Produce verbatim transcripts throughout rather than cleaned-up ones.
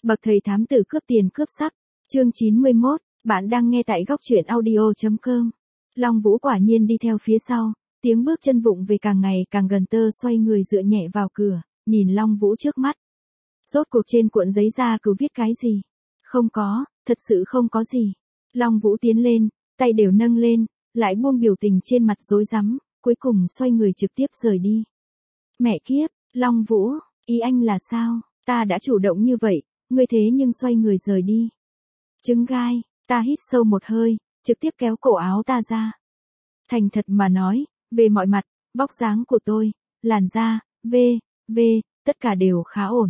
Bậc thầy thám tử cướp tiền cướp sắc, chương chín mươi mốt, bạn đang nghe tại góc truyện audio chấm com. Long Vũ quả nhiên đi theo phía sau, tiếng bước chân vụng về càng ngày càng gần, tơ xoay người dựa nhẹ vào cửa, nhìn Long Vũ trước mắt. Rốt cuộc trên cuộn giấy da cứ viết cái gì? Không có, thật sự không có gì. Long Vũ tiến lên, tay đều nâng lên, lại buông biểu tình trên mặt rối rắm, cuối cùng xoay người trực tiếp rời đi. Mẹ kiếp, Long Vũ, ý anh là sao? Ta đã chủ động như vậy, ngươi thế nhưng xoay người rời đi. Trứng gai, ta hít sâu một hơi, trực tiếp kéo cổ áo ta ra. Thành thật mà nói, về mọi mặt, vóc dáng của tôi, làn da, v, v, tất cả đều khá ổn.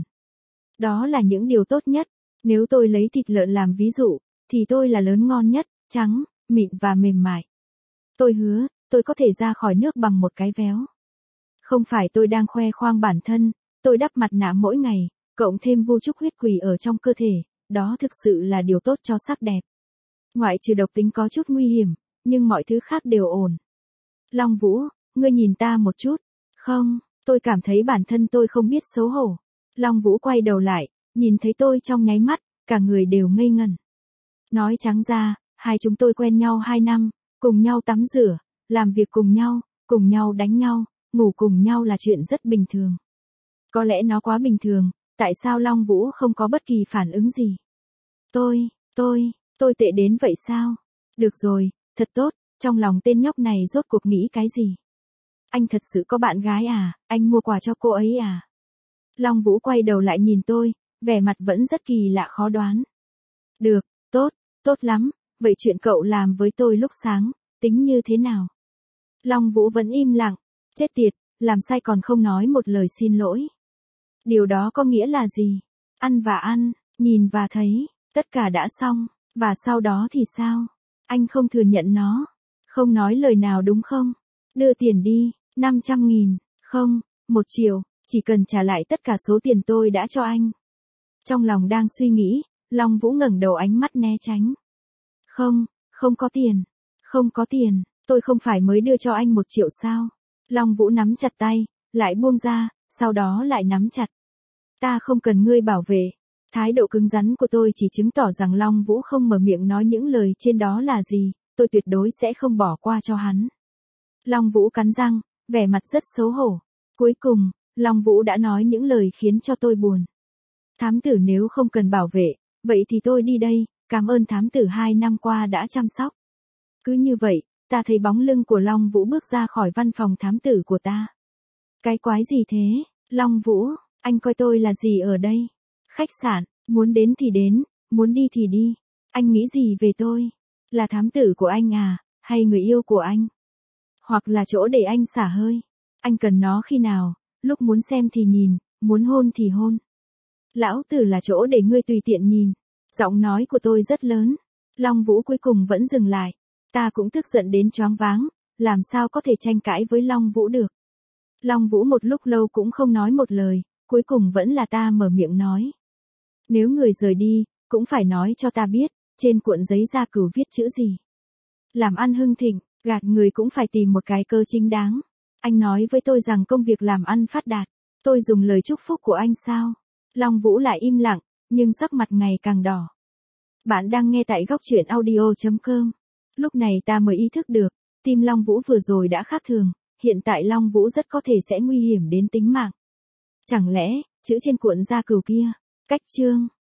Đó là những điều tốt nhất. Nếu tôi lấy thịt lợn làm ví dụ, thì tôi là lớn ngon nhất, trắng, mịn và mềm mại. Tôi hứa, tôi có thể ra khỏi nước bằng một cái véo. Không phải tôi đang khoe khoang bản thân, tôi đắp mặt nạ mỗi ngày, cộng thêm vu trúc huyết quỷ ở trong cơ thể, đó thực sự là điều tốt cho sắc đẹp. Ngoại trừ độc tính có chút nguy hiểm, nhưng mọi thứ khác đều ổn. Long Vũ, ngươi nhìn ta một chút. Không, tôi cảm thấy bản thân tôi không biết xấu hổ. Long Vũ quay đầu lại, nhìn thấy tôi trong nháy mắt, cả người đều ngây ngẩn. Nói trắng ra, hai chúng tôi quen nhau hai năm, cùng nhau tắm rửa, làm việc cùng nhau, cùng nhau đánh nhau, ngủ cùng nhau là chuyện rất bình thường. Có lẽ nó quá bình thường, tại sao Long Vũ không có bất kỳ phản ứng gì? Tôi, tôi, tôi tệ đến vậy sao? Được rồi, thật tốt, trong lòng tên nhóc này rốt cuộc nghĩ cái gì? Anh thật sự có bạn gái à, anh mua quà cho cô ấy à? Long Vũ quay đầu lại nhìn tôi, vẻ mặt vẫn rất kỳ lạ khó đoán. Được, tốt, tốt lắm, vậy chuyện cậu làm với tôi lúc sáng, tính như thế nào? Long Vũ vẫn im lặng, chết tiệt, làm sai còn không nói một lời xin lỗi. Điều đó có nghĩa là gì? Ăn và ăn, nhìn và thấy, tất cả đã xong, và sau đó thì sao? Anh không thừa nhận nó, không nói lời nào đúng không? Đưa tiền đi, năm trăm nghìn, không, một triệu, chỉ cần trả lại tất cả số tiền tôi đã cho anh. Trong lòng đang suy nghĩ, Long Vũ ngẩng đầu ánh mắt né tránh. Không, không có tiền, không có tiền, tôi không phải mới đưa cho anh một triệu sao? Long Vũ nắm chặt tay, lại buông ra, sau đó lại nắm chặt. Ta không cần ngươi bảo vệ. Thái độ cứng rắn của tôi chỉ chứng tỏ rằng Long Vũ không mở miệng nói những lời trên đó là gì, tôi tuyệt đối sẽ không bỏ qua cho hắn. Long Vũ cắn răng, vẻ mặt rất xấu hổ. Cuối cùng, Long Vũ đã nói những lời khiến cho tôi buồn. Thám tử nếu không cần bảo vệ, vậy thì tôi đi đây, cảm ơn thám tử hai năm qua đã chăm sóc. Cứ như vậy, ta thấy bóng lưng của Long Vũ bước ra khỏi văn phòng thám tử của ta. Cái quái gì thế, Long Vũ, anh coi tôi là gì ở đây? Khách sạn, muốn đến thì đến, muốn đi thì đi. Anh nghĩ gì về tôi? Là thám tử của anh à, hay người yêu của anh? Hoặc là chỗ để anh xả hơi? Anh cần nó khi nào, lúc muốn xem thì nhìn, muốn hôn thì hôn. Lão tử là chỗ để ngươi tùy tiện nhìn. Giọng nói của tôi rất lớn. Long Vũ cuối cùng vẫn dừng lại. Ta cũng tức giận đến choáng váng, làm sao có thể tranh cãi với Long Vũ được. Long Vũ một lúc lâu cũng không nói một lời, cuối cùng vẫn là ta mở miệng nói. Nếu người rời đi, cũng phải nói cho ta biết, trên cuộn giấy da cửu viết chữ gì. Làm ăn hưng thịnh, gạt người cũng phải tìm một cái cơ chính đáng. Anh nói với tôi rằng công việc làm ăn phát đạt, tôi dùng lời chúc phúc của anh sao? Long Vũ lại im lặng, nhưng sắc mặt ngày càng đỏ. Bạn đang nghe tại góc truyện audio chấm com. Lúc này ta mới ý thức được, tim Long Vũ vừa rồi đã khác thường, hiện tại Long Vũ rất có thể sẽ nguy hiểm đến tính mạng. Chẳng lẽ, chữ trên cuộn da cừu kia, cách chương,